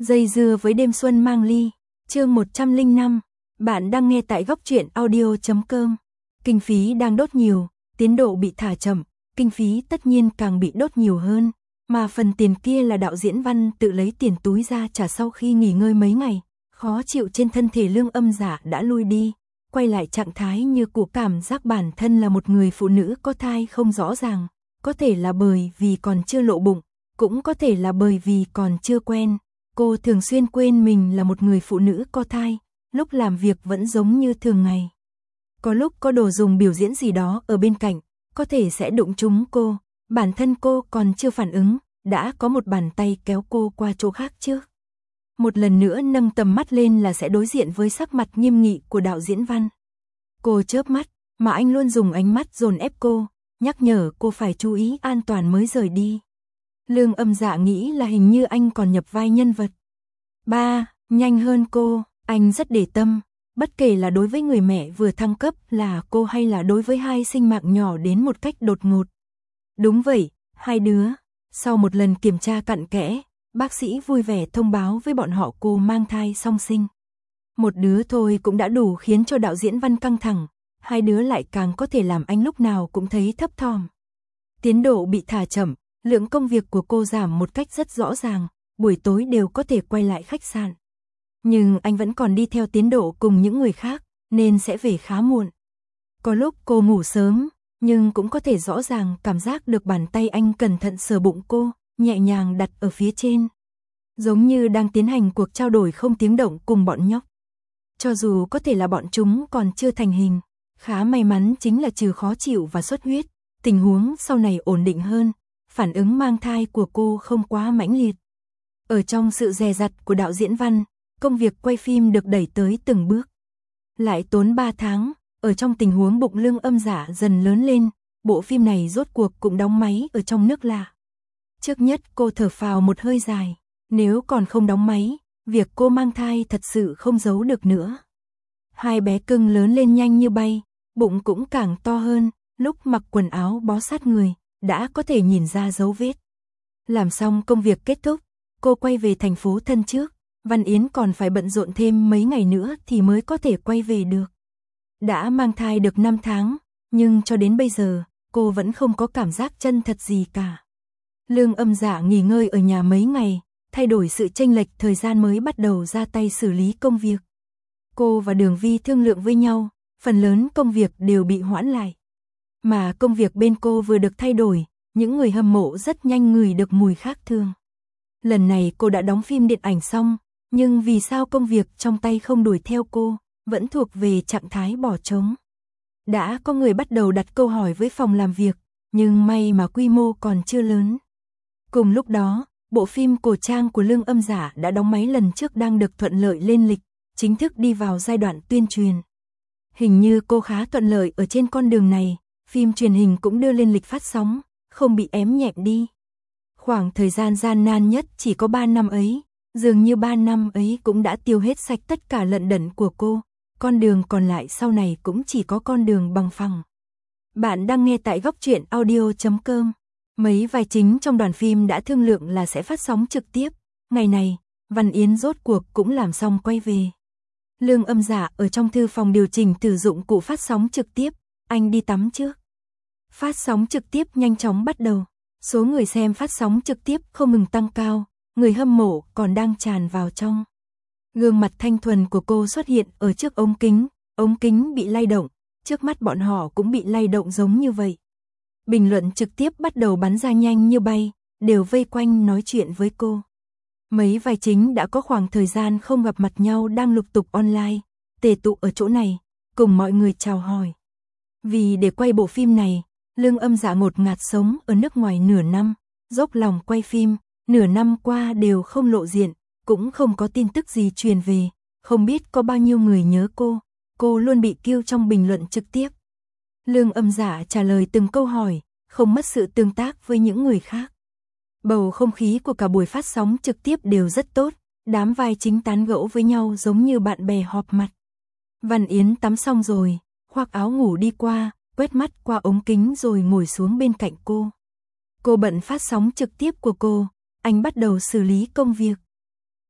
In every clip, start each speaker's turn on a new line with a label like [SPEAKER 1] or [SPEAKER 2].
[SPEAKER 1] Dây dưa với đêm xuân mang ly, chương 105, bạn đang nghe tại góc truyện audio.com. Kinh phí đang đốt nhiều, tiến độ bị thả chậm, kinh phí tất nhiên càng bị đốt nhiều hơn, mà phần tiền kia là đạo diễn Văn tự lấy tiền túi ra trả sau khi nghỉ ngơi mấy ngày, khó chịu trên thân thể Lương Âm Dạ đã lui đi, quay lại trạng thái như của cảm giác bản thân là một người phụ nữ có thai không rõ ràng, có thể là bởi vì còn chưa lộ bụng, cũng có thể là bởi vì còn chưa quen. Cô thường xuyên quên mình là một người phụ nữ có thai, lúc làm việc vẫn giống như thường ngày. Có lúc có đồ dùng biểu diễn gì đó ở bên cạnh, có thể sẽ đụng trúng cô, bản thân cô còn chưa phản ứng, đã có một bàn tay kéo cô qua chỗ khác trước. Một lần nữa nâng tầm mắt lên là sẽ đối diện với sắc mặt nghiêm nghị của đạo diễn Văn. Cô chớp mắt, mà anh luôn dùng ánh mắt dồn ép cô, nhắc nhở cô phải chú ý an toàn mới rời đi. Lương Âm Dạ nghĩ là hình như anh còn nhập vai nhân vật. Ba, nhanh hơn cô, anh rất để tâm, bất kể là đối với người mẹ vừa thăng cấp là cô hay là đối với hai sinh mạng nhỏ đến một cách đột ngột. Đúng vậy, hai đứa. Sau một lần kiểm tra cặn kẽ, bác sĩ vui vẻ thông báo với bọn họ cô mang thai song sinh. Một đứa thôi cũng đã đủ khiến cho đạo diễn Văn căng thẳng, hai đứa lại càng có thể làm anh lúc nào cũng thấy thấp thỏm. Tiến độ bị thả chậm, lượng công việc của cô giảm một cách rất rõ ràng, buổi tối đều có thể quay lại khách sạn. Nhưng anh vẫn còn đi theo tiến độ cùng những người khác, nên sẽ về khá muộn. Có lúc cô ngủ sớm, nhưng cũng có thể rõ ràng cảm giác được bàn tay anh cẩn thận sờ bụng cô, nhẹ nhàng đặt ở phía trên. Giống như đang tiến hành cuộc trao đổi không tiếng động cùng bọn nhóc. Cho dù có thể là bọn chúng còn chưa thành hình, khá may mắn chính là trừ khó chịu và xuất huyết, tình huống sau này ổn định hơn, phản ứng mang thai của cô không quá mãnh liệt. Ở trong sự dè dặt của đạo diễn Văn, công việc quay phim được đẩy tới từng bước. Lại tốn 3 tháng, ở trong tình huống bụng Lương Âm Dạ dần lớn lên, bộ phim này rốt cuộc cũng đóng máy ở trong nước lạ. Trước nhất cô thở phào một hơi dài, nếu còn không đóng máy, việc cô mang thai thật sự không giấu được nữa. Hai bé cưng lớn lên nhanh như bay, bụng cũng càng to hơn, lúc mặc quần áo bó sát người, đã có thể nhìn ra dấu vết. Làm xong công việc kết thúc, cô quay về thành phố thân trước, Văn Yến còn phải bận rộn thêm mấy ngày nữa thì mới có thể quay về được. Đã mang thai được 5 tháng, nhưng cho đến bây giờ, cô vẫn không có cảm giác chân thật gì cả. Lương Âm Dạ nghỉ ngơi ở nhà mấy ngày, thay đổi sự chênh lệch thời gian mới bắt đầu ra tay xử lý công việc. Cô và Đường Vi thương lượng với nhau, phần lớn công việc đều bị hoãn lại. Mà công việc bên cô vừa được thay đổi, những người hâm mộ rất nhanh ngửi được mùi khác thường. Lần này cô đã đóng phim điện ảnh xong, nhưng vì sao công việc trong tay không đuổi theo cô, vẫn thuộc về trạng thái bỏ trống. Đã có người bắt đầu đặt câu hỏi với phòng làm việc, nhưng may mà quy mô còn chưa lớn. Cùng lúc đó, bộ phim cổ trang của Lương Âm Dạ đã đóng máy lần trước đang được thuận lợi lên lịch, chính thức đi vào giai đoạn tuyên truyền. Hình như cô khá thuận lợi ở trên con đường này, phim truyền hình cũng đưa lên lịch phát sóng, không bị ém nhẹm đi. Khoảng thời gian gian nan nhất chỉ có 3 năm ấy, dường như 3 năm ấy cũng đã tiêu hết sạch tất cả lận đận của cô, con đường còn lại sau này cũng chỉ có con đường bằng phẳng. Bạn đang nghe tại góc truyện audio.com. Mấy vai chính trong đoàn phim đã thương lượng là sẽ phát sóng trực tiếp, ngày này, Văn Yến rốt cuộc cũng làm xong quay về. Lương Âm Dạ ở trong thư phòng điều chỉnh thử dụng cụ phát sóng trực tiếp, anh đi tắm trước. Phát sóng trực tiếp nhanh chóng bắt đầu, số người xem phát sóng trực tiếp không ngừng tăng cao, người hâm mộ còn đang tràn vào trong. Gương mặt thanh thuần của cô xuất hiện ở trước ống kính bị lay động, trước mắt bọn họ cũng bị lay động giống như vậy. Bình luận trực tiếp bắt đầu bắn ra nhanh như bay, đều vây quanh nói chuyện với cô. Mấy vai chính đã có khoảng thời gian không gặp mặt nhau đang lục tục online, tề tụ ở chỗ này, cùng mọi người chào hỏi. Vì để quay bộ phim này, Lương Âm Dạ ngột ngạt sống ở nước ngoài nửa năm, dốc lòng quay phim, nửa năm qua đều không lộ diện, cũng không có tin tức gì truyền về, không biết có bao nhiêu người nhớ cô luôn bị kêu trong bình luận trực tiếp. Lương Âm Dạ trả lời từng câu hỏi, không mất sự tương tác với những người khác. Bầu không khí của cả buổi phát sóng trực tiếp đều rất tốt, đám vai chính tán gẫu với nhau giống như bạn bè họp mặt. Văn Yến tắm xong rồi, khoác áo ngủ đi qua, quét mắt qua ống kính rồi ngồi xuống bên cạnh cô. Cô bận phát sóng trực tiếp của cô, anh bắt đầu xử lý công việc.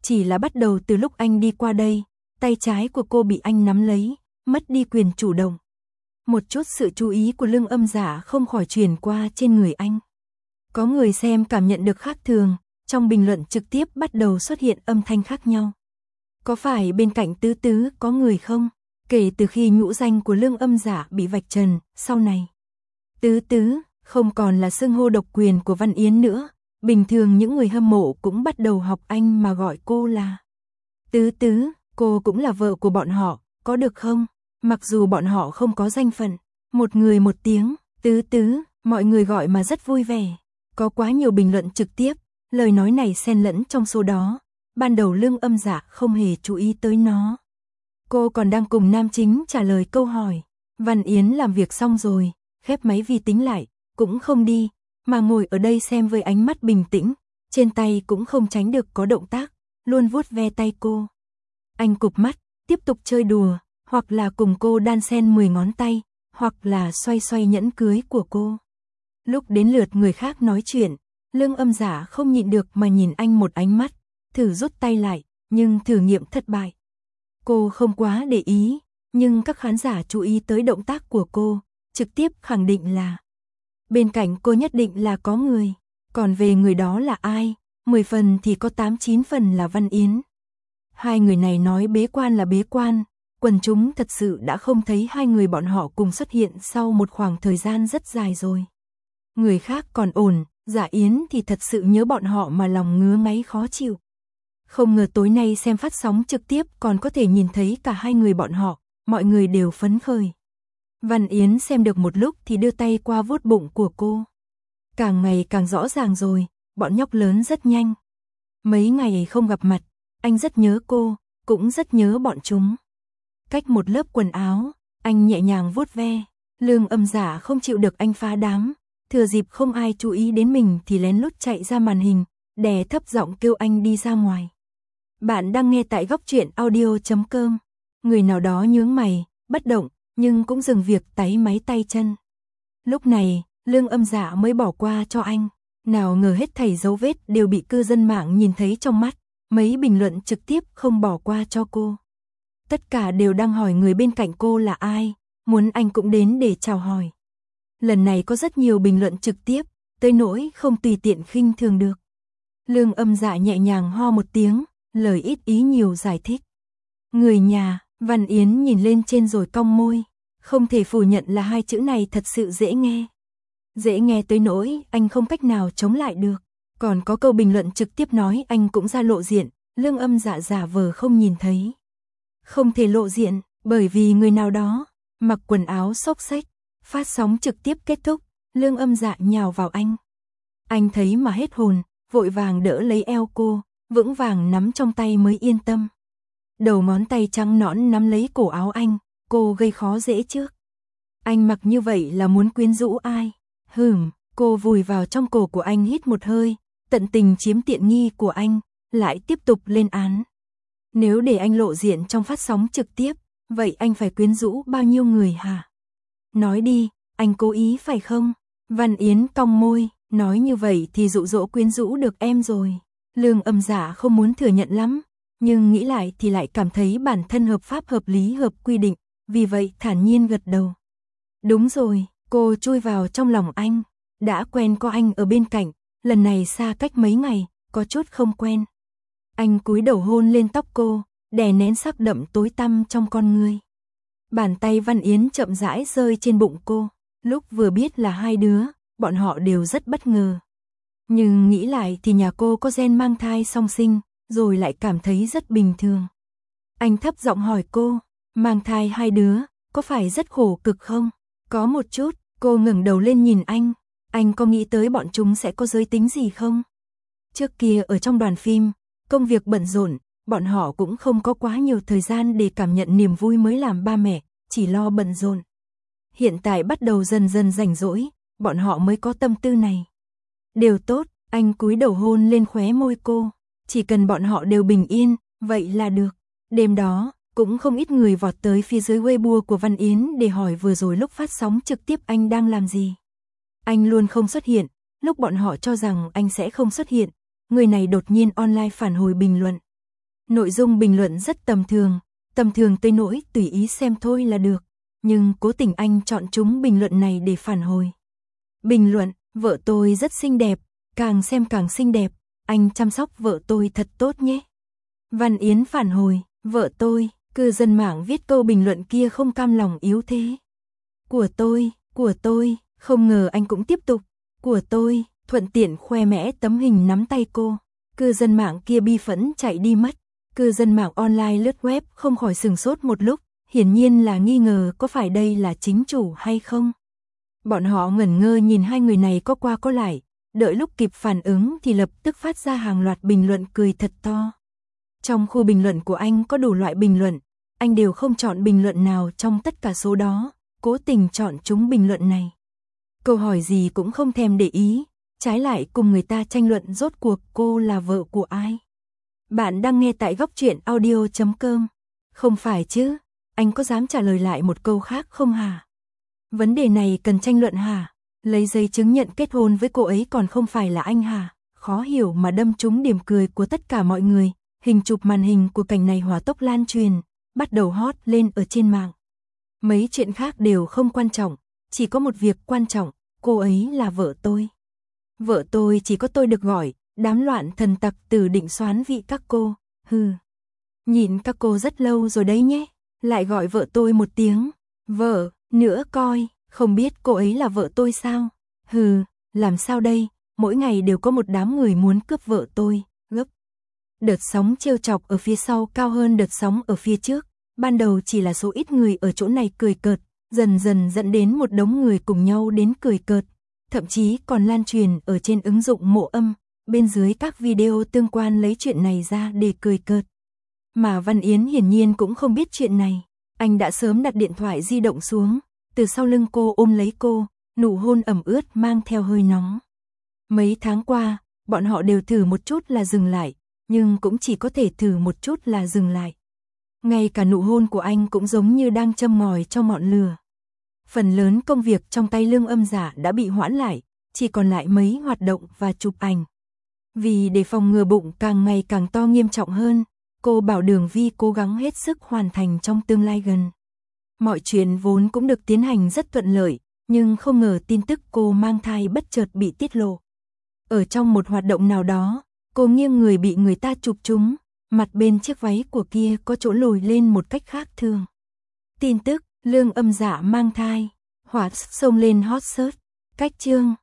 [SPEAKER 1] Chỉ là bắt đầu từ lúc anh đi qua đây, tay trái của cô bị anh nắm lấy, mất đi quyền chủ động. Một chút sự chú ý của Lương Âm Dạ không khỏi truyền qua trên người anh. Có người xem cảm nhận được khác thường, trong bình luận trực tiếp bắt đầu xuất hiện âm thanh khác nhau. Có phải bên cạnh Tứ Tứ có người không? Kể từ khi nhũ danh của Lương Âm Dạ bị vạch trần, sau này Tứ Tứ không còn là xưng hô độc quyền của Văn Yến nữa. Bình thường những người hâm mộ cũng bắt đầu học anh mà gọi cô là Tứ Tứ, cô cũng là vợ của bọn họ, có được không? Mặc dù bọn họ không có danh phận, một người một tiếng, Tứ Tứ, mọi người gọi mà rất vui vẻ. Có quá nhiều bình luận trực tiếp, lời nói này xen lẫn trong số đó. Ban đầu Lương Âm Dạ không hề chú ý tới nó. Cô còn đang cùng nam chính trả lời câu hỏi. Văn Yến làm việc xong rồi, khép máy vi tính lại, cũng không đi, mà ngồi ở đây xem với ánh mắt bình tĩnh, trên tay cũng không tránh được có động tác, luôn vuốt ve tay cô. Anh cụp mắt, tiếp tục chơi đùa, hoặc là cùng cô đan xen 10 ngón tay, hoặc là xoay xoay nhẫn cưới của cô. Lúc đến lượt người khác nói chuyện, Lương Âm Dạ không nhịn được mà nhìn anh một ánh mắt, thử rút tay lại, nhưng thử nghiệm thất bại. Cô không quá để ý, nhưng các khán giả chú ý tới động tác của cô, trực tiếp khẳng định là bên cạnh cô nhất định là có người, còn về người đó là ai, 10 phần thì có 8-9 phần là Văn Yến. Hai người này nói bế quan là bế quan, quần chúng thật sự đã không thấy hai người bọn họ cùng xuất hiện sau một khoảng thời gian rất dài rồi. Người khác còn ổn, Dạ Yến thì thật sự nhớ bọn họ mà lòng ngứa ngáy khó chịu. Không ngờ tối nay xem phát sóng trực tiếp còn có thể nhìn thấy cả hai người bọn họ, mọi người đều phấn khởi. Văn Yến xem được một lúc thì đưa tay qua vuốt bụng của cô. Càng ngày càng rõ ràng rồi, bọn nhóc lớn rất nhanh. Mấy ngày không gặp mặt, anh rất nhớ cô, cũng rất nhớ bọn chúng. Cách một lớp quần áo, anh nhẹ nhàng vuốt ve. Lương Âm Dạ không chịu được anh phá đám, thừa dịp không ai chú ý đến mình thì lén lút chạy ra màn hình, đè thấp giọng kêu anh đi ra ngoài. Bạn đang nghe tại góc truyện audio.com. Người nào đó nhướng mày, bất động, nhưng cũng dừng việc táy máy tay chân. Lúc này, Lương Âm Dạ mới bỏ qua cho anh. Nào ngờ hết thảy dấu vết đều bị cư dân mạng nhìn thấy trong mắt. Mấy bình luận trực tiếp không bỏ qua cho cô. Tất cả đều đang hỏi người bên cạnh cô là ai, muốn anh cũng đến để chào hỏi. Lần này có rất nhiều bình luận trực tiếp, tới nỗi không tùy tiện khinh thường được. Lương Âm Dạ nhẹ nhàng ho một tiếng, lời ít ý nhiều giải thích. Người nhà, Văn Yến nhìn lên trên rồi cong môi. Không thể phủ nhận là hai chữ này thật sự dễ nghe. Dễ nghe tới nỗi anh không cách nào chống lại được. Còn có câu bình luận trực tiếp nói anh cũng ra lộ diện, Lương Âm Dạ giả vờ không nhìn thấy. Không thể lộ diện, bởi vì người nào đó mặc quần áo xốc xếch. Phát sóng trực tiếp kết thúc, Lương Âm Dạ nhào vào anh. Anh thấy mà hết hồn, vội vàng đỡ lấy eo cô, vững vàng nắm trong tay mới yên tâm. Đầu ngón tay trắng nõn nắm lấy cổ áo anh, cô gây khó dễ trước. Anh mặc như vậy là muốn quyến rũ ai? Cô vùi vào trong cổ của anh hít một hơi, tận tình chiếm tiện nghi của anh, lại tiếp tục lên án. Nếu để anh lộ diện trong phát sóng trực tiếp, vậy anh phải quyến rũ bao nhiêu người hả? Nói đi, anh cố ý phải không? Văn Yến cong môi, nói như vậy thì dụ dỗ quyến rũ được em rồi. Lương Âm Dạ không muốn thừa nhận lắm, nhưng nghĩ lại thì lại cảm thấy bản thân hợp pháp hợp lý hợp quy định, vì vậy thản nhiên gật đầu. Đúng rồi, cô chui vào trong lòng anh, đã quen có anh ở bên cạnh, lần này xa cách mấy ngày, có chút không quen. Anh cúi đầu hôn lên tóc cô, đè nén sắc đậm tối tăm trong con ngươi. Bàn tay Văn Yến chậm rãi rơi trên bụng cô, lúc vừa biết là hai đứa, bọn họ đều rất bất ngờ. Nhưng nghĩ lại thì nhà cô có gen mang thai song sinh, rồi lại cảm thấy rất bình thường. Anh thấp giọng hỏi cô, mang thai hai đứa, có phải rất khổ cực không? Có một chút, cô ngẩng đầu lên nhìn anh có nghĩ tới bọn chúng sẽ có giới tính gì không? Trước kia ở trong đoàn phim, công việc bận rộn, bọn họ cũng không có quá nhiều thời gian để cảm nhận niềm vui mới làm ba mẹ, chỉ lo bận rộn. Hiện tại bắt đầu dần dần rảnh rỗi, bọn họ mới có tâm tư này. Đều tốt, anh cúi đầu hôn lên khóe môi cô, chỉ cần bọn họ đều bình yên, vậy là được. Đêm đó, cũng không ít người vọt tới phía dưới Weibo của Văn Yến để hỏi vừa rồi lúc phát sóng trực tiếp anh đang làm gì. Anh luôn không xuất hiện, lúc bọn họ cho rằng anh sẽ không xuất hiện, người này đột nhiên online phản hồi bình luận. Nội dung bình luận rất tầm thường tới nỗi tùy ý xem thôi là được, nhưng cố tình anh chọn chúng bình luận này để phản hồi. Bình luận, vợ tôi rất xinh đẹp, càng xem càng xinh đẹp, anh chăm sóc vợ tôi thật tốt nhé. Văn Yến phản hồi, vợ tôi, cư dân mạng viết câu bình luận kia không cam lòng yếu thế. Của tôi, không ngờ anh cũng tiếp tục, của tôi, thuận tiện khoe mẽ tấm hình nắm tay cô. Cư dân mạng kia bi phẫn chạy đi mất. Cư dân mạng online lướt web không khỏi sửng sốt một lúc, hiển nhiên là nghi ngờ có phải đây là chính chủ hay không. Bọn họ ngẩn ngơ nhìn hai người này có qua có lại, đợi lúc kịp phản ứng thì lập tức phát ra hàng loạt bình luận cười thật to. Trong khu bình luận của anh có đủ loại bình luận, anh đều không chọn bình luận nào trong tất cả số đó, cố tình chọn chúng bình luận này. Câu hỏi gì cũng không thèm để ý, trái lại cùng người ta tranh luận rốt cuộc cô là vợ của ai. Bạn đang nghe tại goctruyện.audio.com. Không phải chứ, anh có dám trả lời lại một câu khác không hả? Vấn đề này cần tranh luận hả? Lấy giấy chứng nhận kết hôn với cô ấy còn không phải là anh hả? Khó hiểu mà đâm trúng điểm cười của tất cả mọi người. Hình chụp màn hình của cảnh này hỏa tốc lan truyền, bắt đầu hot lên ở trên mạng. Mấy chuyện khác đều không quan trọng, chỉ có một việc quan trọng, cô ấy là vợ tôi. Vợ tôi chỉ có tôi được gọi, đám loạn thần tặc tử định soán vị các cô, Nhìn các cô rất lâu rồi đấy nhé, lại gọi vợ tôi một tiếng, vợ, nữa coi, không biết cô ấy là vợ tôi sao? Làm sao đây, mỗi ngày đều có một đám người muốn cướp vợ tôi, gấp. Đợt sóng trêu chọc ở phía sau cao hơn đợt sóng ở phía trước, ban đầu chỉ là số ít người ở chỗ này cười cợt, dần dần dẫn đến một đống người cùng nhau đến cười cợt, thậm chí còn lan truyền ở trên ứng dụng mộ âm, bên dưới các video tương quan lấy chuyện này ra để cười cợt. Mà Văn Yến hiển nhiên cũng không biết chuyện này, anh đã sớm đặt điện thoại di động xuống, từ sau lưng cô ôm lấy cô, nụ hôn ẩm ướt mang theo hơi nóng. Mấy tháng qua, bọn họ đều thử một chút là dừng lại, nhưng cũng chỉ có thể thử một chút là dừng lại. Ngay cả nụ hôn của anh cũng giống như đang châm ngòi cho ngọn lửa. Phần lớn công việc trong tay Lương Âm Dạ đã bị hoãn lại, chỉ còn lại mấy hoạt động và chụp ảnh. Vì để phòng ngừa bụng càng ngày càng to nghiêm trọng hơn, cô bảo Đường Vi cố gắng hết sức hoàn thành trong tương lai gần. Mọi chuyện vốn cũng được tiến hành rất thuận lợi, nhưng không ngờ tin tức cô mang thai bất chợt bị tiết lộ. Ở trong một hoạt động nào đó, cô nghiêng người bị người ta chụp trúng, mặt bên chiếc váy của kia có chỗ lồi lên một cách khác thường. Tin tức, Lương Âm Dạ mang thai, hot xông lên hot search, cách chương.